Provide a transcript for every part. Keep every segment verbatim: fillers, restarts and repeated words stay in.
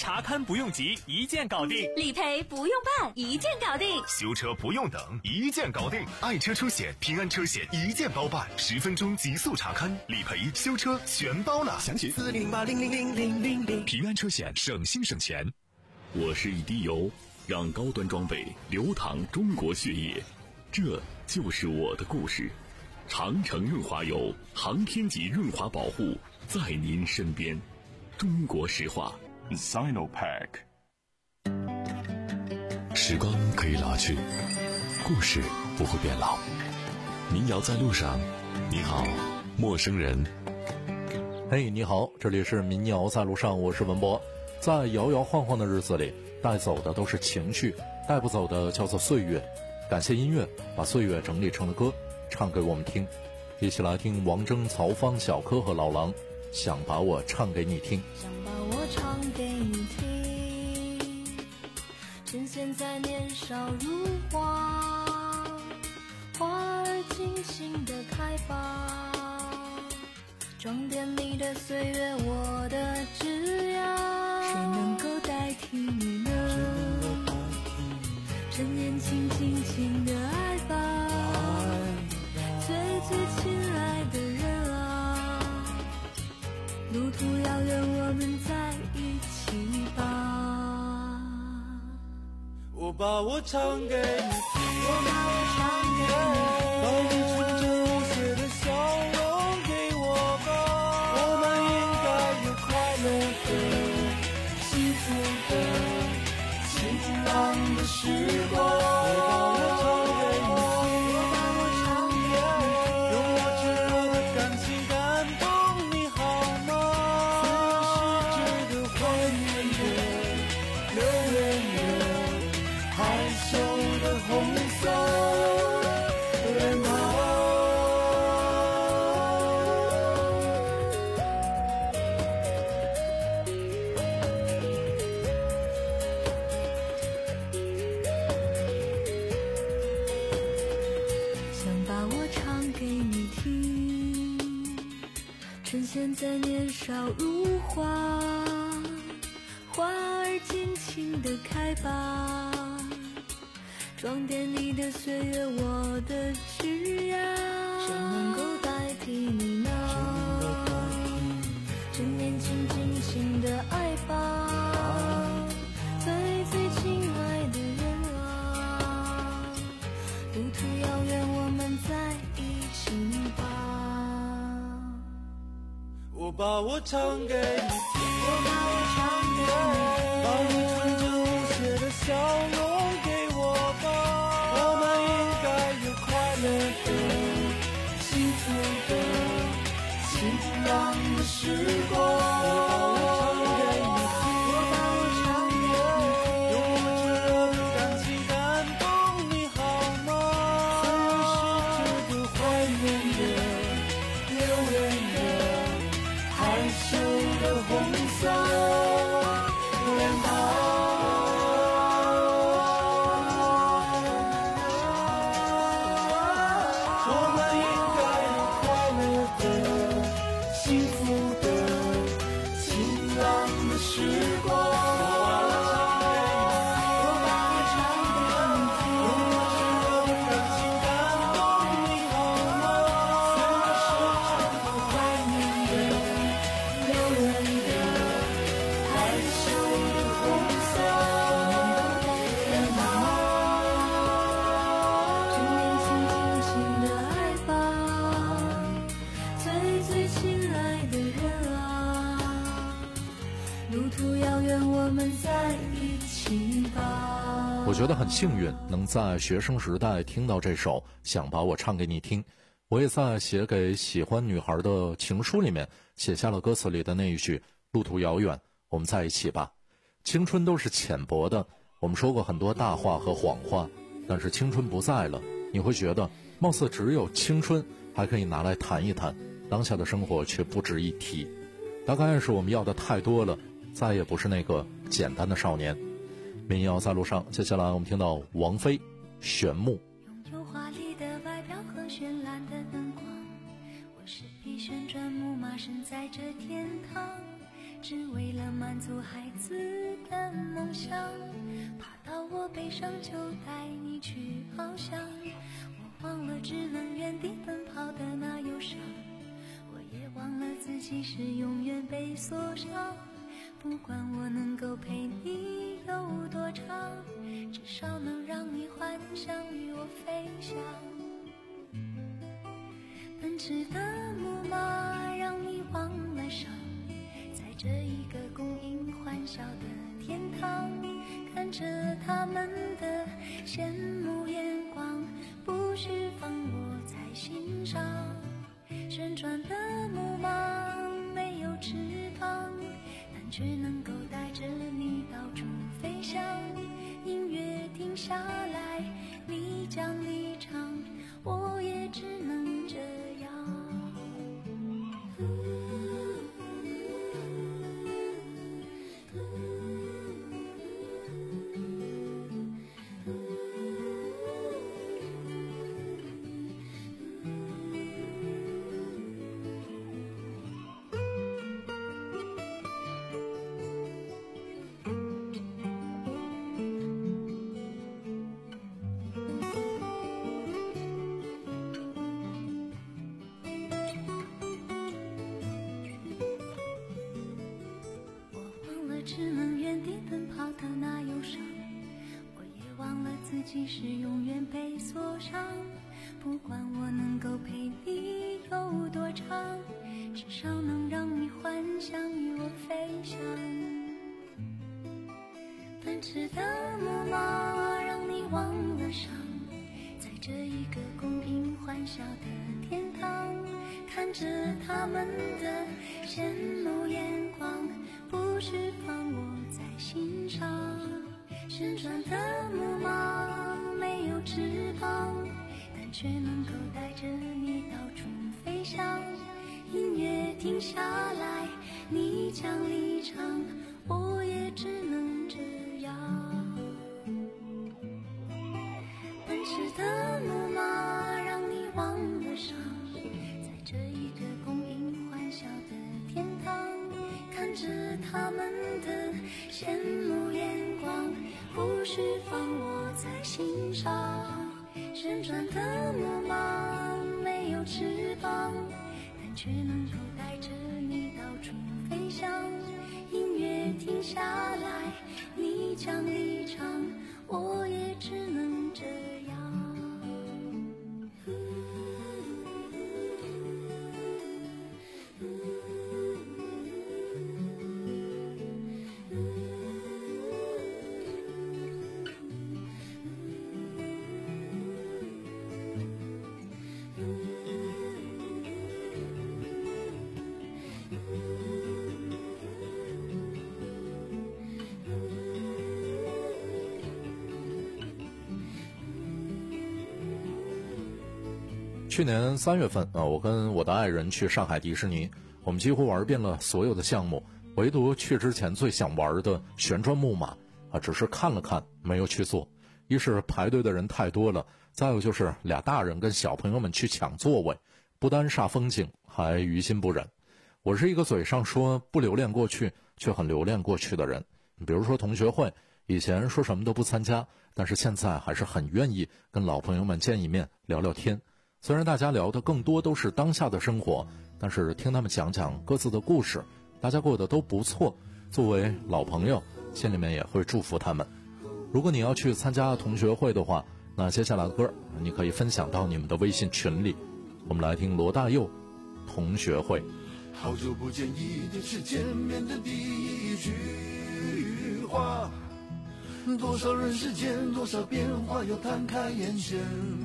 查看不用急，一键搞定； 理赔不用办，一键搞定； 修车不用等，一键搞定。爱车车险、平安车险一键包办，十分钟极速查看，理赔、修车全包了。详情四零零八零零零零零零。平安车险，省心省钱。 我是一滴油，让高端装备流淌中国血液，这就是我的故事。长城润滑油，航天级润滑保护，在您身边。中国石化 Sinopec。 时光可以老去，故事不会变老。民谣在路上，你好，陌生人。 嘿、hey, 你好，这里是民谣在路上，我是文博。在摇摇晃晃的日子里，带走的都是情绪，带不走的叫做岁月。感谢音乐把岁月整理成了歌，唱给我们听。一起来听王铮、曹芳、小柯和老狼，想把我唱给你听。 想把我唱给你听，趁现在年少如花，花儿尽情地开吧，装点你的岁月，我的枝桠，谁能够代替你呢？趁年轻尽情地爱吧，最最亲爱的人啊，路途遥远，我们在一起吧。 我把我唱给你听， 我把我唱给你听， 把你纯真无邪的笑容给我吧，我们应该有快乐的、幸福的、晴朗的时光。我把我唱给你听， 我把我唱给你听， 用我炙热的感情感动你好吗？虽然是觉得怀念的、留恋的、害羞的红色脸庞。 想把我唱给你听，趁现在年少如花，花儿尽情地开吧，装点你的岁月，我的枝桠，谁能够代替你呢？趁年轻尽情地爱吧，最最亲爱的人啊，路途遥远，我们在一起吧。 我把我唱给你听， 我把我唱给你听， 把你纯真无邪的笑容给我吧，我们应该有快乐的、幸福的、晴朗的时光。我把我唱给你听， 我把我唱给你听， 用我炙热的感情感动你好吗？虽然是觉得怀念的、留恋的、害羞的红色脸庞。我们应该有快乐的、幸福的、晴朗的时光。 我把我唱给你听， 用我炙热的感情感动你好吗？ 虽然是觉得怀念的、留恋的、害羞的红色脸庞，趁年轻尽情地爱吧，最最亲爱的人啊，路途遥远，我们在一起吧。 我觉得很幸运能在学生时代听到这首想把我唱给你听。我也在写给喜欢女孩的情书里面写下了歌词里的那一句路途遥远，我们在一起吧。青春都是浅薄的，我们说过很多大话和谎话，但是青春不在了，你会觉得貌似只有青春还可以拿来谈一谈，当下的生活却不值一提。大概是我们要的太多了，再也不是那个简单的少年。民谣在路上，接下来我们听到王菲玄木。 拥有华丽的外表和绚烂的灯光，我是匹旋转木马，身在这天堂， 只为了满足孩子的梦想，爬到我背上就带你去翱翔。我忘了只能原地奔跑的那忧伤，我也忘了自己是永远被锁上。不管我能够陪你有多长，至少能让你幻想与我飞翔。奔驰的木马让你忘了伤，在这一个供应欢笑的天堂，看着他们的羡慕眼光，不需放我在心上。旋转的木马没有翅膀，但却能够带着你到处飞翔。音乐停下来，你将离场，我也只能这样。只能原地奔跑的那忧伤，我也忘了自己是永远被锁上。不管我能够陪你有多长，至少能让你幻想与我飞翔。奔驰的木马让你忘了伤，在这一个供应欢笑的天堂，看着他们的羡慕眼光，不需放我在心上。旋转的木马没有翅膀，但却能够带着你到处飞翔。音乐停下来，你将离场，我也只能这样。奔驰的木马让你忘了伤，在这一个供应欢笑的天堂，看着他们的羡慕眼光，不需放我在心上。旋转的木马没有翅膀，但却能够带着你到处飞翔。音乐停下来，你将离场，我也只能这样。 去年三月份啊，我跟我的爱人去上海迪士尼，我们几乎玩遍了所有的项目，唯独去之前最想玩的旋转木马啊，只是看了看，没有去做。一是排队的人太多了，再有就是俩大人跟小朋友们去抢座位，不单煞风景，还于心不忍。我是一个嘴上说不留恋过去，却很留恋过去的人。比如说同学会，以前说什么都不参加，但是现在还是很愿意跟老朋友们见一面，聊聊天。虽然大家聊的更多都是当下的生活，但是听他们讲讲各自的故事，大家过得都不错。作为老朋友，心里面也会祝福他们。如果你要去参加同学会的话，那接下来的歌你可以分享到你们的微信群里。我们来听罗大佑《同学会》。 好久不见，一定是见面的第一句话，多少人世间，多少变化又摊开眼前。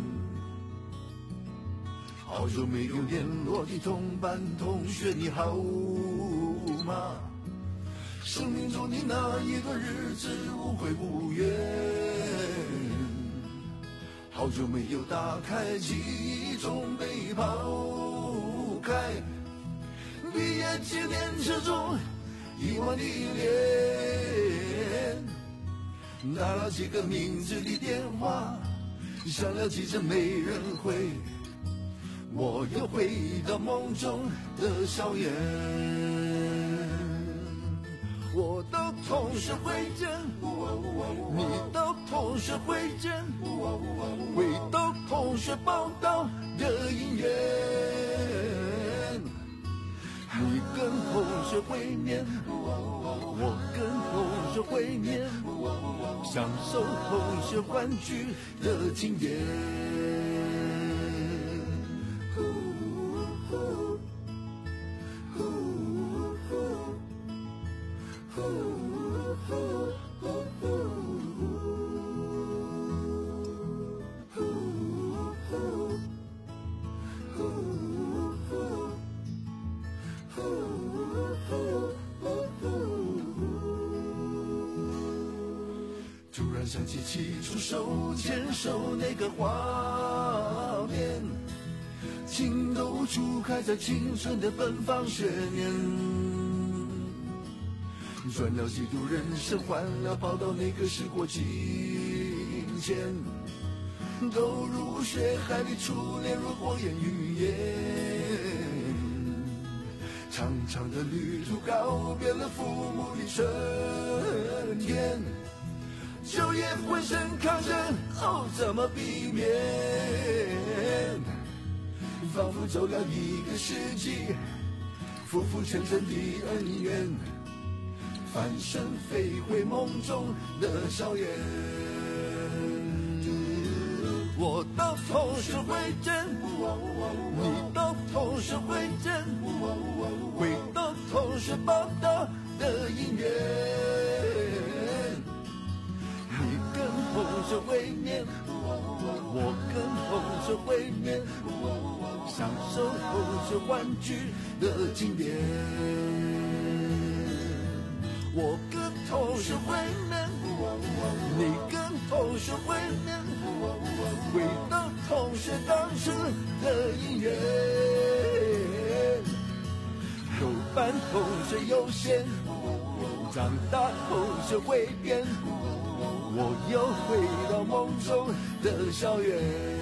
好久没有联络的同班同学，你好吗？生命中的那一段日子无悔无怨。好久没有打开记忆中被抛开，毕业纪念册中遗忘的脸，打了几个名字的电话，响了几声没人回，我又回到梦中的校园。 我都同时会诊，你都同时会诊，会都同时报道的姻缘，你跟同事会面，我跟同事会面，享受同事欢聚的经验。突然想起起初手牵手那个画面，情窦初开在青春的奔放十年，转了几度人生，换了跑道，那个时过境迁，都入血海里，初恋如火焰云烟，长长的旅途告别了父母的春天，就业浑身抗争，哦，怎么避免？仿佛走了一个世纪，浮浮沉沉的恩怨，翻身飞回梦中的校园。我都同时会诊，你都同时会诊，会都同时报道的姻缘。你跟同事会面，我跟同事会面，享受同事欢聚的经典。我跟同事会面，你跟同事会面，回到同事当时的姻缘。有伴同事优先，长大同事会变，我又回到梦中的校园。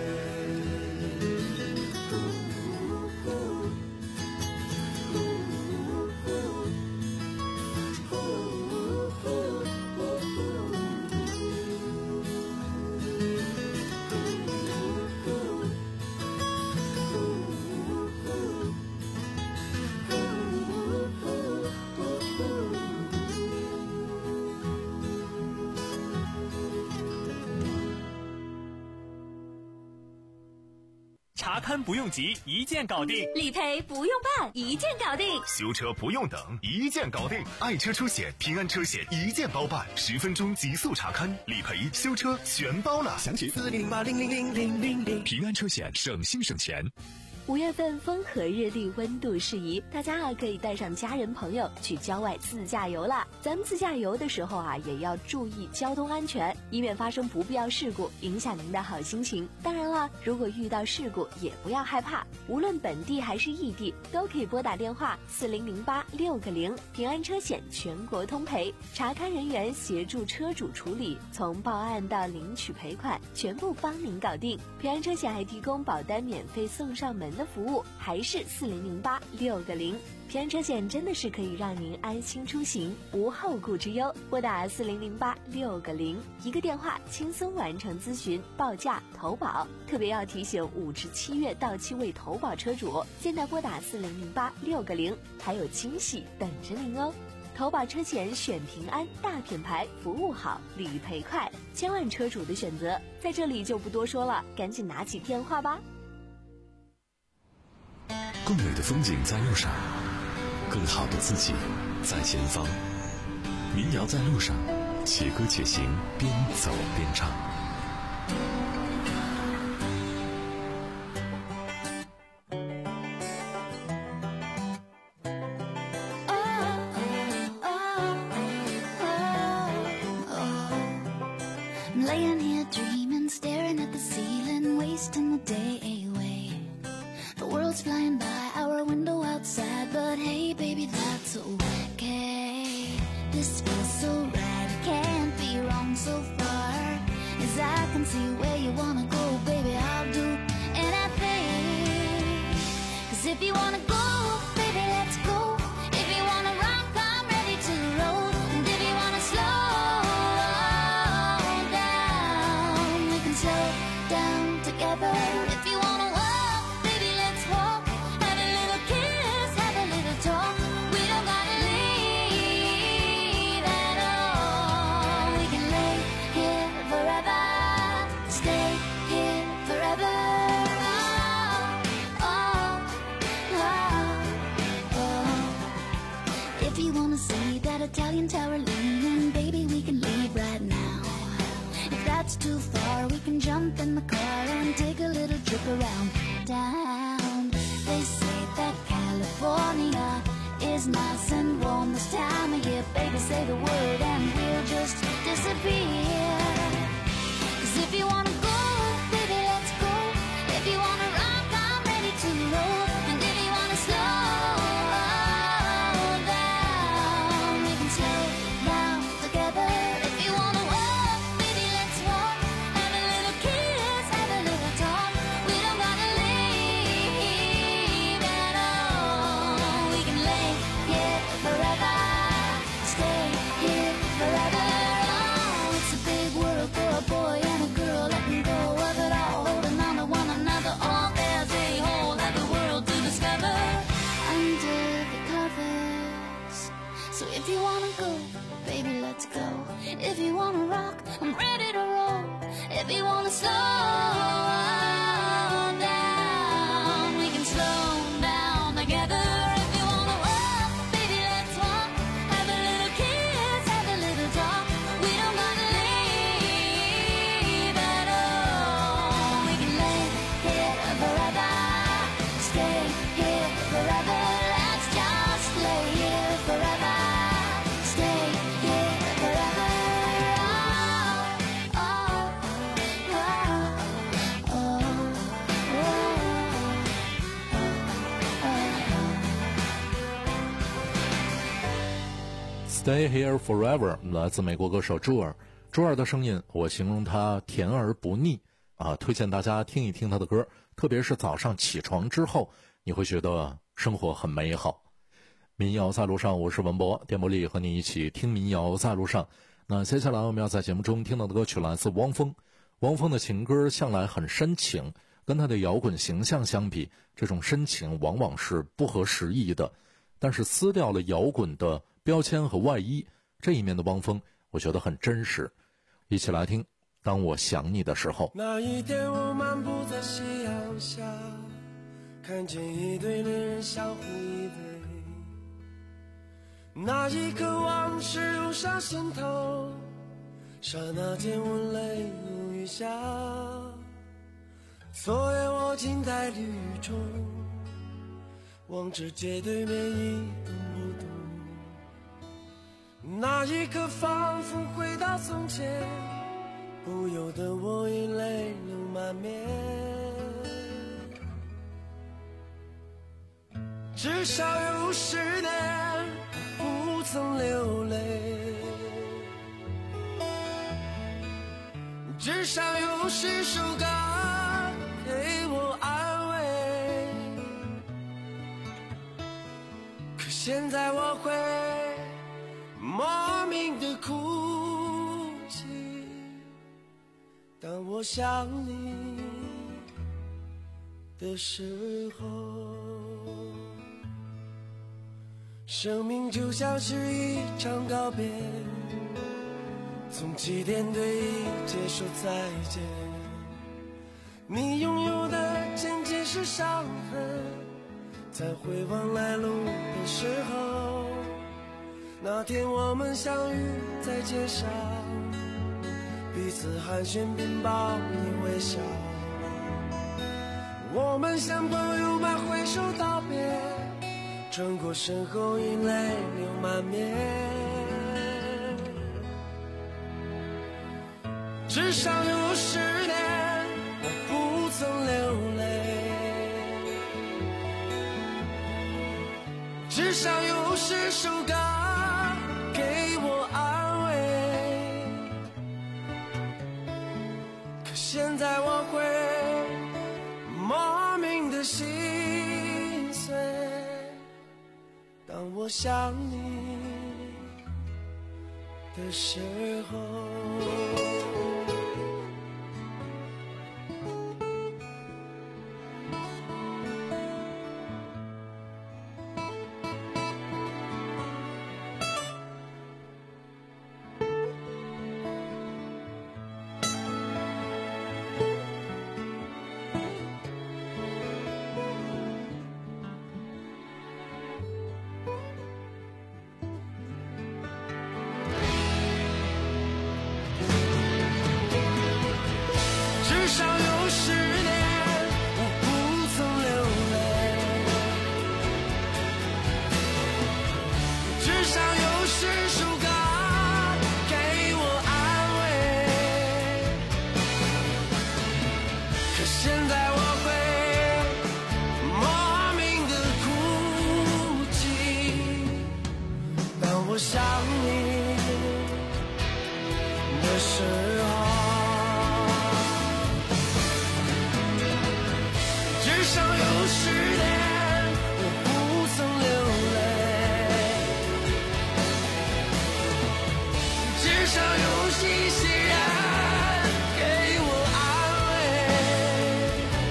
查勘不用急，一键搞定； 理赔不用办，一键搞定； 修车不用等，一键搞定。爱车出险，平安车险一键包办，十分钟极速查勘、理赔、修车全包了。详情四零零八零零零零零零。平安车险，省心省钱。 五月份风和日丽，温度适宜，大家啊可以带上家人朋友去郊外自驾游了。咱们自驾游的时候啊，也要注意交通安全，以免发生不必要事故，影响您的好心情。当然了，如果遇到事故也不要害怕，无论本地还是异地，都可以拨打电话四零零八六个零，平安车险全国通赔，查勘人员协助车主处理，从报案到领取赔款，全部帮您搞定。平安车险还提供保单免费送上门的服务，还是四零零八六个零。平安车险真的是可以让您安心出行，无后顾之忧。拨打四零零八六个零，一个电话轻松完成咨询、报价、投保。特别要提醒五至七月到期未投保车主，现在拨打四零零八六个零，还有惊喜等着您哦。投保车险选平安，大品牌，服务好，理赔快，千万车主的选择，在这里就不多说了，赶紧拿起电话吧。 更美的风景在路上，更好的自己在前方。民谣在路上，且歌且行，边走边唱。 Laying here dreaming, staring at the ceiling, wasting the day away. The world's flying by our window outside, but hey baby, that's okay. This feels so right, it can't be wrong so far. As I can see where you wanna go, baby, I'll do anything. Cause if you wanna go, baby, let's go. If you wanna rock, I'm ready to roll. in the car and take a little trip around town. They say that California is nice and warm this time of year. Baby, say the word and we'll just disappear. 'Cause if you wanna go, baby, let's go. If you wanna rock, I'm ready to roll. And if you wanna slow down, we can slow down together. If you wanna walk, baby, let's walk. Have a little kiss, have a little talk. We don't gotta leave at all. We can lay here forever, stay here forever. Oh, it's a big world for a boy and a girl. Letting go of it all, holding on to one another. All there's a whole other world to discover under the covers. So if you wanna go, baby, let's go. If you wanna rock, I'm ready to roll. If you wanna slow down, we can slow down together. If you wanna walk, baby, let's walk. Have a little kiss, have a little talk. We don't gotta leave at all. We can lay here forever, stay here forever. Let's just lay here forever, stay here forever. Oh, oh, oh, oh, Stay Here Forever 来自美国歌手朱尔。朱尔的声音，我形容他甜而不腻啊，推荐大家听一听他的歌，特别是早上起床之后，你会觉得生活很美好。民谣在路上，我是文博，电波里和你一起听民谣在路上。那接下来我们要在节目中听到的歌曲来自汪峰。汪峰的情歌向来很深情，跟他的摇滚形象相比，这种深情往往是不合时宜的。但是撕掉了摇滚的标签和外衣，这一面的汪峰，我觉得很真实。一起来听《当我想你的时候》。 那一天我漫步在夕阳下，看见一对恋人相互依偎，那一刻往事涌上心头，刹那间我泪如雨下。昨夜我静在绿雨中，望着街对面一动不动，那一刻仿佛回到从前，不由得我已泪流满面。至少有十年不曾流泪，至少有十首歌给我安慰，可现在我会莫名的哭泣，当我想你的时候。生命就像是一场告别，从起点对一切说再见。你拥有的渐渐是伤痕，在回望来路的时候，那天我们相遇在街上，彼此寒暄并报以微笑，我们像朋友般挥手道别，转过身后已泪流满面。至少有十年我不曾流泪，至少有十首歌给我安慰，可现在我会莫名的心碎，当我想你的时候。 时候，至少有十年我不曾流泪，至少有一些人给我安慰。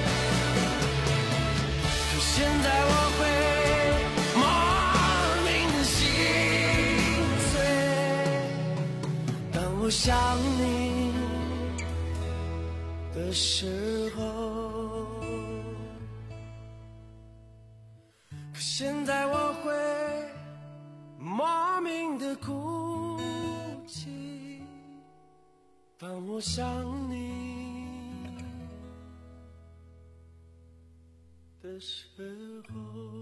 可现在我会莫名的心碎，当我想你的时候。可现在我会莫名的哭泣，当我想你的时候。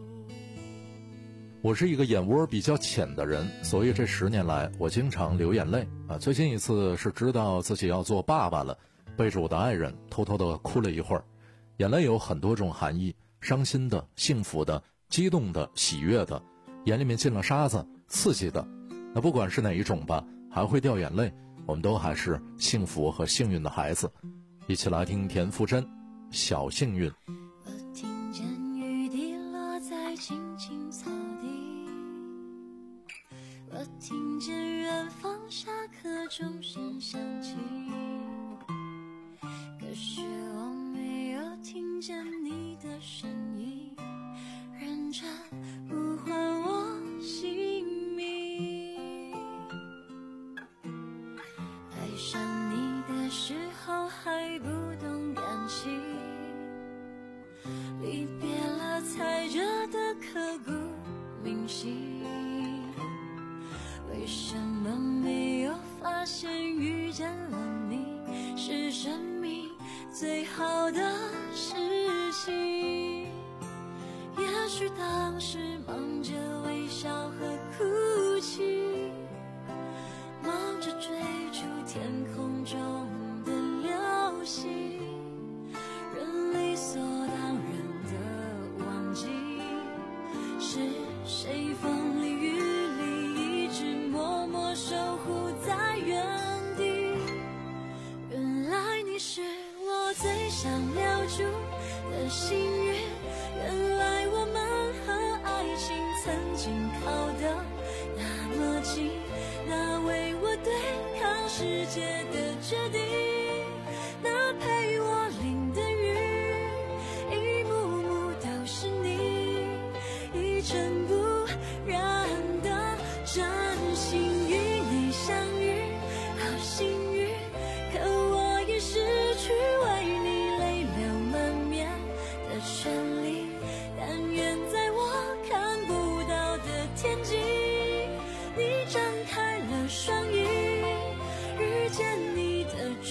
我是一个眼窝比较浅的人，所以这十年来我经常流眼泪啊。最近一次是知道自己要做爸爸了，背着我的爱人偷偷的哭了一会儿。眼泪有很多种含义，伤心的、幸福的、激动的、喜悦的，眼里面进了沙子，刺激的。那不管是哪一种吧，还会掉眼泪，我们都还是幸福和幸运的孩子。一起来听田馥甄《小幸运》。 我听见雨滴落在青青草地，我听见远方下课钟声响起，可是我没有听见你的声音，认真呼唤我姓名。爱上你的时候还不懂感情，离别了才觉得刻骨铭心。为什么没有发现遇见了你是生命最好的事情？也许当时忙着微笑和哭泣，忙着追逐天空中的流星，人理所当然的忘记是谁风里雨里一直默默守护在原地。原来你是我最想留住的幸运，原来我们和爱情曾经靠得那么近，那为我对抗世界的决定，那陪我淋的雨，一幕幕都是你，一尘不染的真心与你相遇，好幸运，可我已失去为你泪流满面的权利。但愿在我看不到的天际，你张开了双翼，遇见你的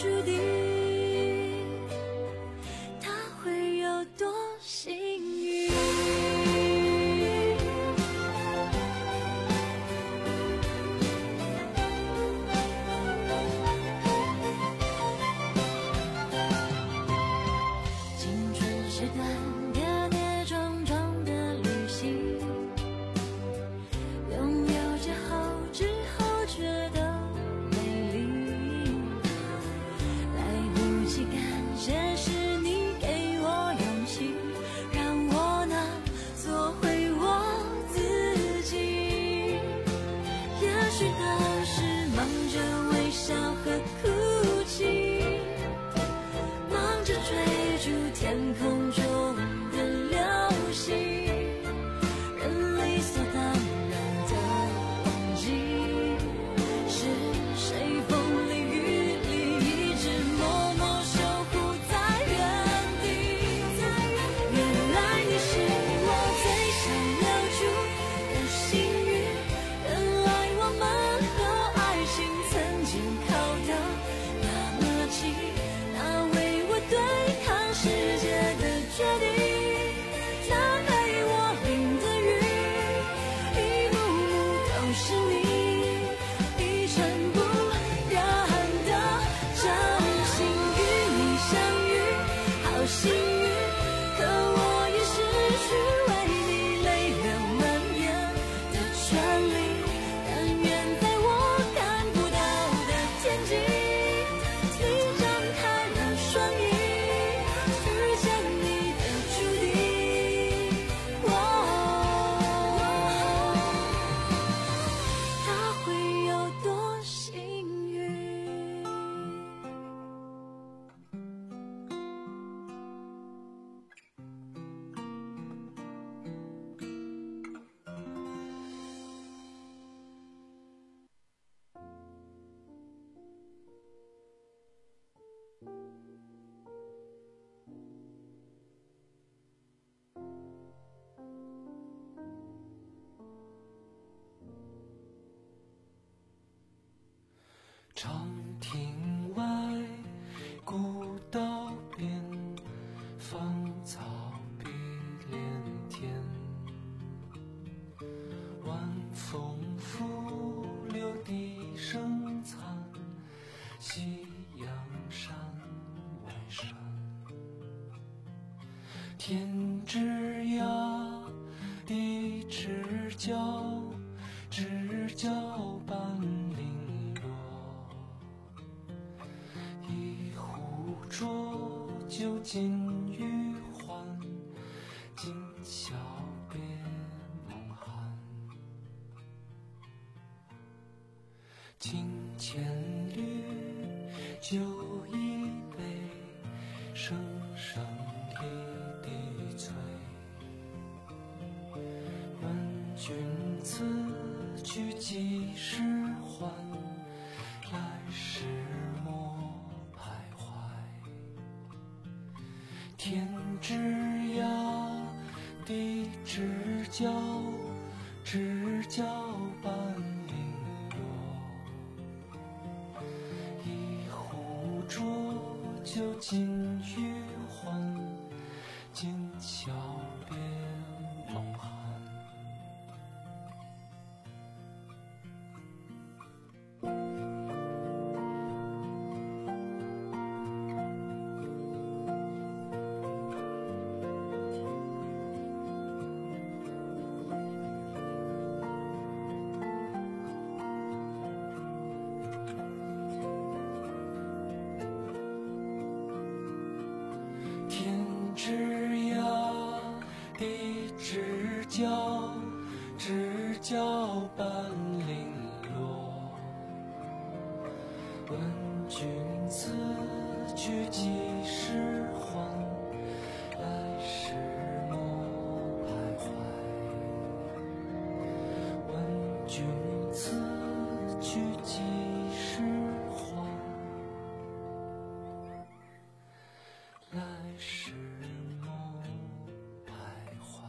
长亭外，古道边，芳草碧连天。晚风拂柳笛声残，夕阳山外山。天之涯，地之角，知交半零落。一壶浊酒尽余欢，今宵别梦寒。金千缕，酒一杯，声声一滴催。问君此去几时还？来时莫徘徊。天之涯，地之角，知交半零落。一壶浊酒尽余欢，今宵别梦寒。天之涯，地之角，知交半零落。问君此去几时还？来时莫徘徊。问君此去几时还？来时莫徘徊。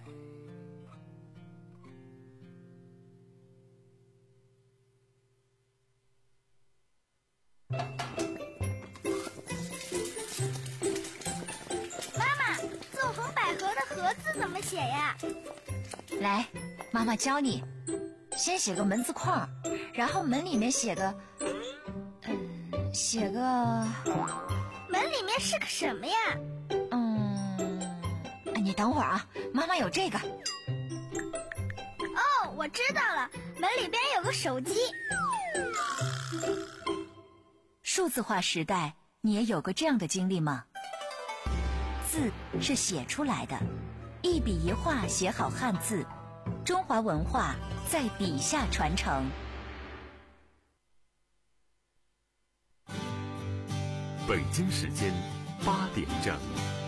妈妈，纵横捭阖的阖字怎么写呀？ 来，妈妈教你。先写个门字框，然后门里面写个，嗯，写个， 门里面是个什么呀？ 嗯，你等会儿啊，妈妈有这个。 哦，我知道了，门里边有个手机。 数字化时代，你也有过这样的经历吗？字是写出来的，一笔一画写好汉字，中华文化在笔下传承。 北京时间八点整。